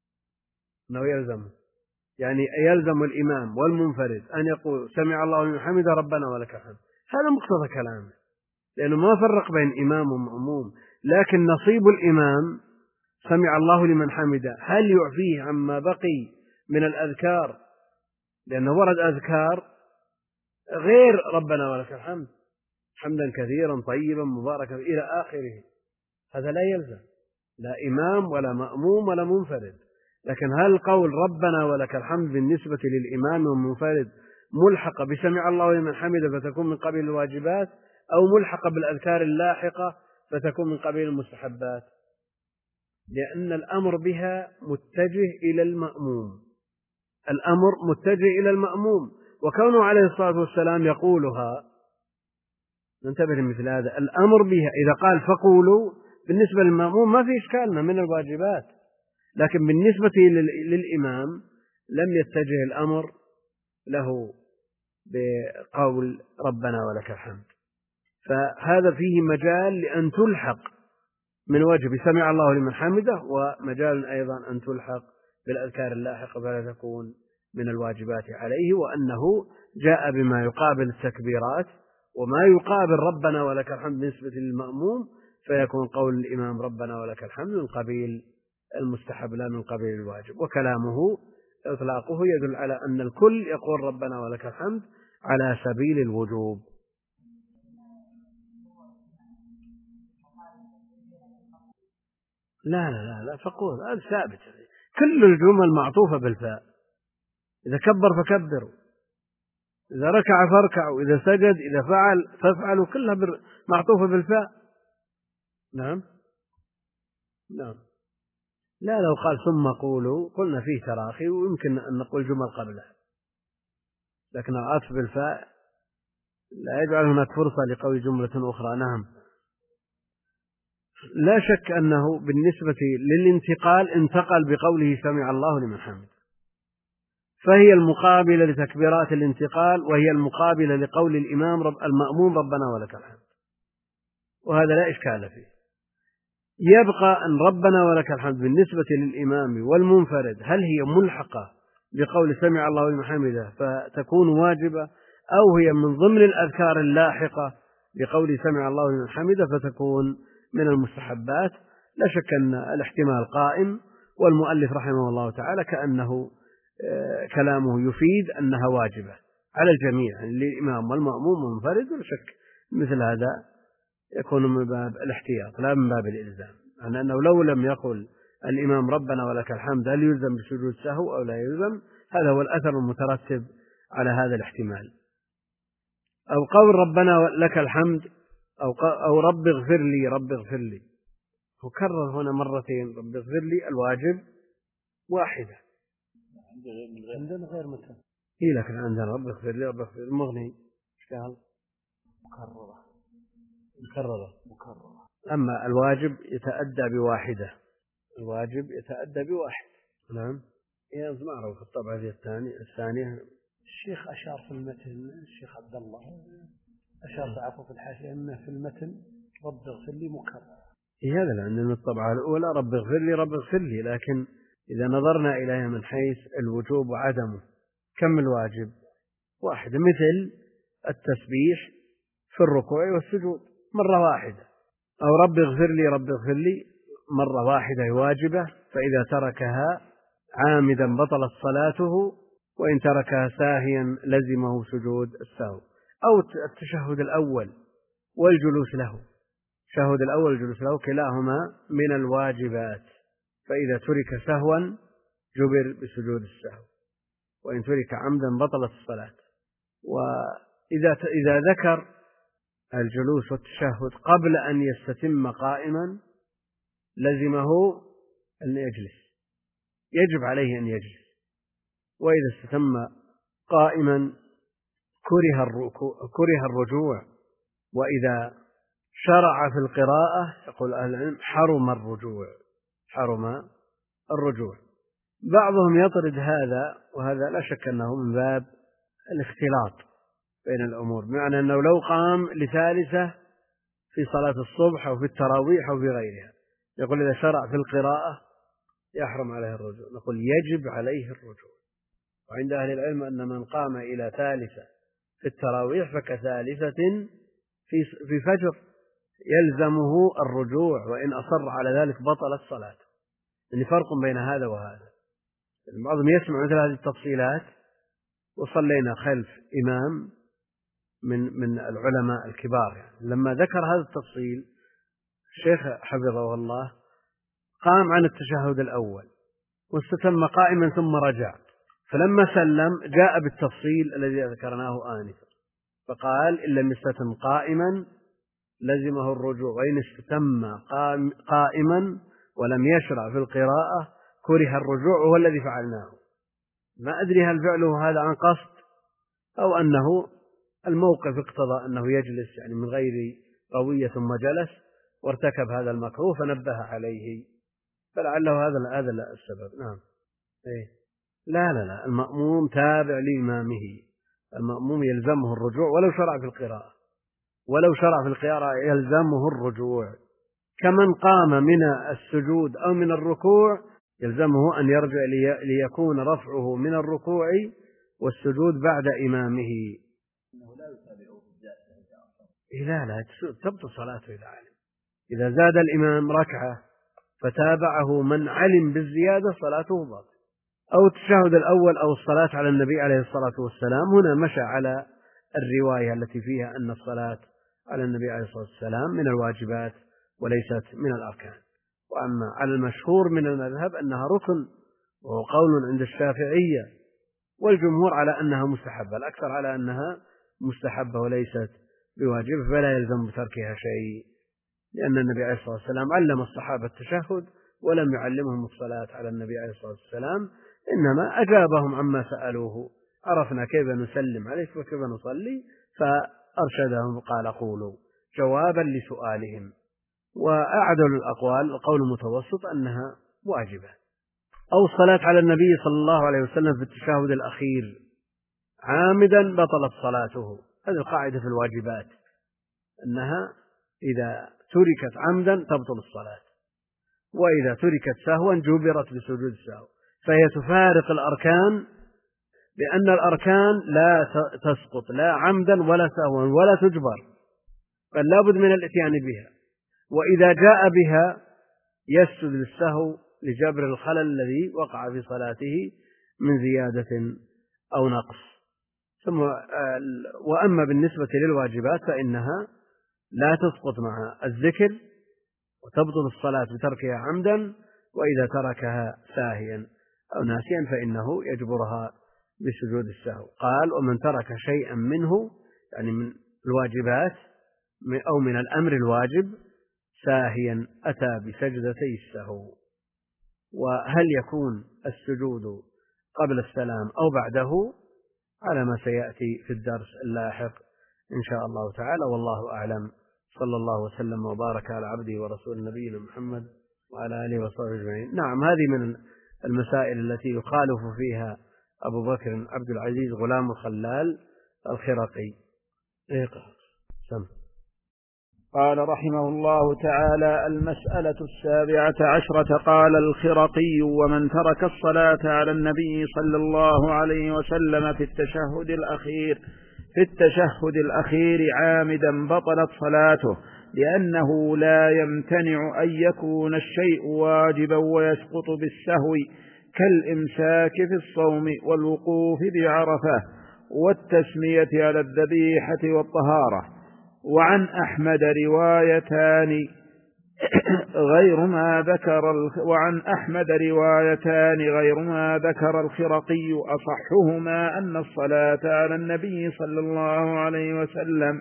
أنه يلزم، يعني يلزم الإمام والمنفرد أن يقول سمع الله لمن حمده ربنا ولك الحمد. هذا مقتضى كلامه، لأنه ما فرق بين إمام ومأموم. لكن نصيب الإمام سمع الله لمن حمده هل يعفيه عما بقي من الأذكار؟ لأنه ورد أذكار غير ربنا ولك الحمد، حمدا كثيرا طيبا مباركا إلى آخره، هذا لا يلزم لا إمام ولا مأموم ولا منفرد. لكن هل قول ربنا ولك الحمد بالنسبة للإمام والمنفرد ملحقة بسمع الله لمن حمده فتكون من قبيل الواجبات، أو ملحقة بالأذكار اللاحقة فتكون من قبيل المستحبات؟ لأن الأمر بها متجه إلى المأموم، الأمر متجه إلى المأموم، وكونه عليه الصلاة والسلام يقولها ننتبه لمثل هذا الأمر بها. إذا قال فقولوا بالنسبة للمأموم ما في إشكالنا من الواجبات، لكن بالنسبة للإمام لم يتجه الأمر له بقول ربنا ولك الحمد. فهذا فيه مجال لأن تلحق من وجه سمع الله لمن حمده، ومجال أيضا أن تلحق بالأذكار اللاحقة فلا تكون من الواجبات عليه، وأنه جاء بما يقابل التكبيرات وما يقابل ربنا ولك الحمد بالنسبة للمأموم، فيكون قول الإمام ربنا ولك الحمد من قبيل المستحب لا من قبيل الواجب. وكلامه إطلاقه يدل على أن الكل يقول ربنا ولك الحمد على سبيل الوجوب. لا لا لا, لا فقول هذا ثابت، كل الجمل معطوفة بالفاء. إذا كبر فكبروا، إذا ركع فاركعوا، إذا سجد إذا فعل فافعلوا، كلها معطوفة بالفاء. نعم نعم. لا لو قال ثم قولوا قلنا فيه تراخي ويمكن أن نقول جمل قبله، لكن العطف بالفاء لا يجعل هناك فرصة لقول جملة أخرى. نعم. لا شك أنه بالنسبة للانتقال انتقل بقوله سمع الله لمن حمده، فهي المقابلة لتكبيرات الانتقال، وهي المقابلة لقول الإمام رب المأموم ربنا ولك الحمد، وهذا لا إشكال فيه. يبقى أن ربنا ولك الحمد بالنسبة للإمام والمنفرد هل هي ملحقة بقول سمع الله لمن حمده فتكون واجبة، أو هي من ضمن الأذكار اللاحقة بقول سمع الله لمن حمده فتكون من المستحبات. لا شك أن الاحتمال قائم، والمؤلف رحمه الله تعالى كأنه كلامه يفيد أنها واجبة على الجميع للإمام والمأموم والمنفرد. ولا شك مثل هذا يكون من باب الاحتياط لا من باب الإلزام، يعني أنه لو لم يقل الإمام ربنا ولك الحمد هل يلزم بسجود سهو أو لا يلزم، هذا هو الأثر المترتب على هذا الاحتمال. أو قول ربنا لك الحمد أو, أو رب اغفر لي رب اغفر لي، وكرر هنا مرتين رب اغفر لي الواجب واحدة عندنا غير متى هي، لكن عندنا رب اغفر لي رب اغفر لي المغني ايش قال؟ مكررة مكررة مكررة. أما الواجب يتأدى بواحدة، الواجب يتأدى بواحد. نعم. يا معروف في الطبعة الثانية الثانية الشيخ أشار في المتن، الشيخ عبد الله أشار بعفو في الحاشية أنه في المتن رب اغفر لي مكرر. إيه هذا لأن الطبعة الأولى رب اغفر لي رب اغفر لي، لكن إذا نظرنا إليها من حيث الوجوب وعدمه كم الواجب؟ واحد، مثل التسبيح في الركوع والسجود مرة واحدة، أو رب اغفر لي رب اغفر لي مرة واحدة واجبة، فإذا تركها عامدا بطلت صلاته، وإن تركها ساهيا لزمه سجود السهو. أو التشهد الأول والجلوس له، التشهد الأول والجلوس له كلاهما من الواجبات، فإذا ترك سهوا جبر بسجود السهو، وإن ترك عمدا بطلت الصلاة. وإذا إذا ذكر الجلوس والتشهد قبل أن يستتم قائما لزمه أن يجلس، يجب عليه أن يجلس. وإذا استتم قائما كره الركوع كره الرجوع، وإذا شرع في القراءة يقول أهل العلم حرم الرجوع حرم الرجوع. بعضهم يطرد هذا، وهذا لا شك أنه من باب الاختلاط بين الأمور، بمعنى أنه لو قام لثالثة في صلاة الصبح أو في التراويح أو في غيرها يقول إذا شرع في القراءة يحرم عليه الرجوع، نقول يجب عليه الرجوع. وعند أهل العلم أن من قام إلى ثالثة في التراويح فكثالثة في في فجر يلزمه الرجوع، وإن أصر على ذلك بطلت صلاته. يعني فرق بين هذا وهذا. بعضهم يسمع مثل هذه التفصيلات. وصلينا خلف إمام من من العلماء الكبار، يعني لما ذكر هذا التفصيل الشيخ حفظه الله قام عن التشهد الأول واستتم قائما ثم رجع، فلما سلم جاء بالتفصيل الذي ذكرناه آنفا، فقال إن لم يستتم قائما لزمه الرجوع، وإن استتم قائما ولم يشرع في القراءة كره الرجوع، وهو الذي فعلناه. ما أدري هل فعله هذا عن قصد أو أنه الموقف اقتضى أنه يجلس يعني من غير روية ثم جلس وارتكب هذا المكروه فنبه عليه، فلعله هذا هذا السبب. نعم. إيه؟ لا لا لا المأموم تابع لإمامه، المأموم يلزمه الرجوع ولو شرع في القراءة، ولو شرع في القراءة يلزمه الرجوع، كمن قام من السجود أو من الركوع يلزمه أن يرجع ليكون رفعه من الركوع والسجود بعد إمامه. لا لا تبطل صلاته إذا علم، إذا زاد الإمام ركعة فتابعه من علم بالزيادة صلاته باطلة. أو التشهد الأول أو الصلاة على النبي عليه الصلاة والسلام، هنا مشى على الرواية التي فيها أن الصلاة على النبي عليه الصلاة والسلام من الواجبات وليست من الأركان. وأما على المشهور من المذهب أنها ركن، وهو قول عند الشافعية والجمهور على أنها مستحبة، الأكثر على أنها مستحبة وليست بواجب، فلا يلزم بتركها شيء، لأن النبي عليه الصلاة والسلام علم الصحابة التشهد ولم يعلمهم الصلاة على النبي عليه الصلاة والسلام، إنما أجابهم عما سألوه، عرفنا كيف نسلم عليك وكيف نصلي، فأرشدهم قال قولوا جوابا لسؤالهم. وأعدل الأقوال القول المتوسط أنها واجبة. أو الصلاة على النبي صلى الله عليه وسلم في التشهد الأخير عامدا بطلت صلاته، هذه القاعدة في الواجبات أنها إذا تركت عمدا تبطل الصلاة، وإذا تركت سهوا جبرت بسجود السهو، فهي تفارق الأركان، لأن الأركان لا تسقط لا عمدا ولا سهوا ولا تجبر، بل لا بد من الاتيان بها، وإذا جاء بها يسجد للسهو لجبر الخلل الذي وقع في صلاته من زيادة أو نقص. ثم وأما بالنسبة للواجبات فإنها لا تسقط مع الذكر وتبطل الصلاة بتركها عمدا، وإذا تركها ساهيا أو ناسيا فإنه يجبرها بسجود السهو. قال ومن ترك شيئا منه يعني من الواجبات أو من الأمر الواجب ساهيا أتى بسجدتي السهو. وهل يكون السجود قبل السلام أو بعده على ما سيأتي في الدرس اللاحق إن شاء الله تعالى، والله أعلم. صلى الله وسلم وبارك على عبده ورسول نبينا محمد وعلى آله وصحبه أجمعين. نعم، هذه من المسائل التي يخالف فيها أبو بكر عبد العزيز غلام الخلال الخرقي. سم. قال رحمه الله تعالى: المسألة السابعة عشرة. قال الخرقي: ومن ترك الصلاة على النبي صلى الله عليه وسلم في التشهد الأخير في التشهد الأخير عامدا بطلت صلاته، لأنه لا يمتنع أن يكون الشيء واجبا ويسقط بالسهو، كالإمساك في الصوم والوقوف بعرفة والتسمية على الذبيحة والطهارة. وعن أحمد روايتان غير ما ذكر وعن أحمد روايتان غير ما ذكر الخرقي، أصحهما أن الصلاة على النبي صلى الله عليه وسلم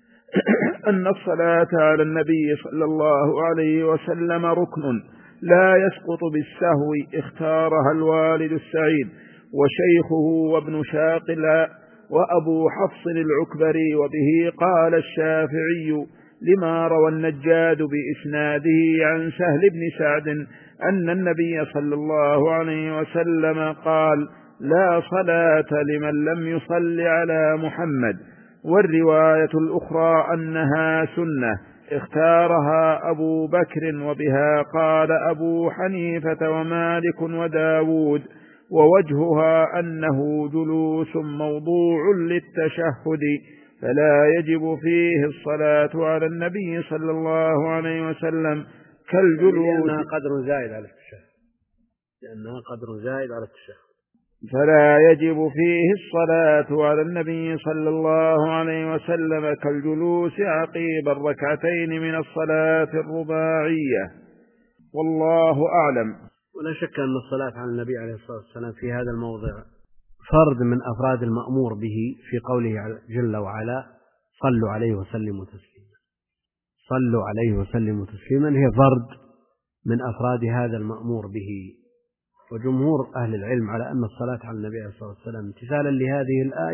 أن الصلاة على النبي صلى الله عليه وسلم ركن لا يسقط بالسهو، اختارها الوالد السعيد وشيخه وابن شاقل وأبو حفص العكبري، وبه قال الشافعي لما روى النجاد بإسناده عن سهل بن سعد أن النبي صلى الله عليه وسلم قال: لا صلاة لمن لم يصل على محمد. والرواية الأخرى أنها سنة اختارها أبو بكر، وبها قال أبو حنيفة ومالك وداود، ووجهها أنه جلوس موضوع للتشهد، فلا يجب فيه الصلاة على النبي صلى الله عليه وسلم كالجلوس، لأنها قدر زائد على التشهد لأنها قدر زائد على التشهد فلا يجب فيه الصلاة على النبي صلى الله عليه وسلم كالجلوس عقيب الركعتين من الصلاة الرباعية، والله أعلم. ولا شك أن الصلاة على النبي عليه الصلاة والسلام في هذا الموضع فرد من أفراد المأمور به، في قوله جل وعلا: صلوا عليه وسلموا تسليما. صلوا عليه وسلموا تسليما هي فرد من أفراد هذا المأمور به. وجمهور أهل العلم على أن الصلاة على النبي عليه الصلاة والسلام امتثالا لهذه الآية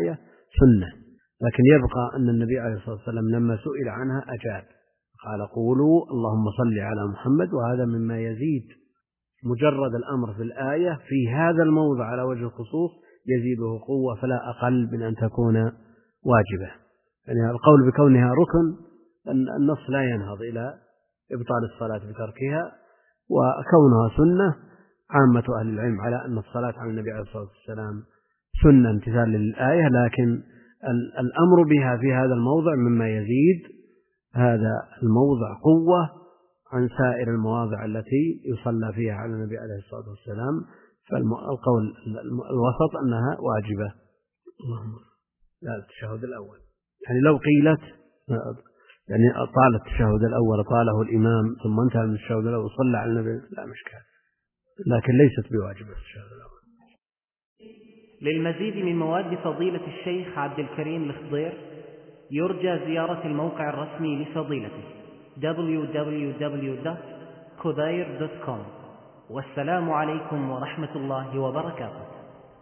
سنة، لكن يبقى أن النبي عليه الصلاة والسلام لما سئل عنها أجاب قال قولوا اللهم صل على محمد، وهذا مما يزيد مجرد الأمر في الآية في هذا الموضع على وجه الخصوص يزيده قوة فلا أقل من أن تكون واجبة. يعني القول بكونها ركن النص لا ينهض إلى إبطال الصلاة بتركها، وكونها سنة عامة أهل العلم على أن الصلاة على النبي عليه الصلاة والسلام سنة امتثال للآية، لكن الأمر بها في هذا الموضع مما يزيد هذا الموضع قوة عن سائر المواضع التي يصلى فيها على النبي عليه الصلاة والسلام. فالقول الوسط أنها واجبة. لا التشهد الأول يعني لو قيلت يعني طال التشهد الأول طاله الإمام ثم انتهى من التشهد الأول وصلى على النبي لا مشكلة، لكن ليست بواجبة التشهد الأول. للمزيد من مواد فضيلة الشيخ عبد الكريم الخضير يرجى زيارة الموقع الرسمي لفضيلته دبليو دبليو دبليو دوت خضير دوت كوم. والسلام عليكم ورحمة الله وبركاته.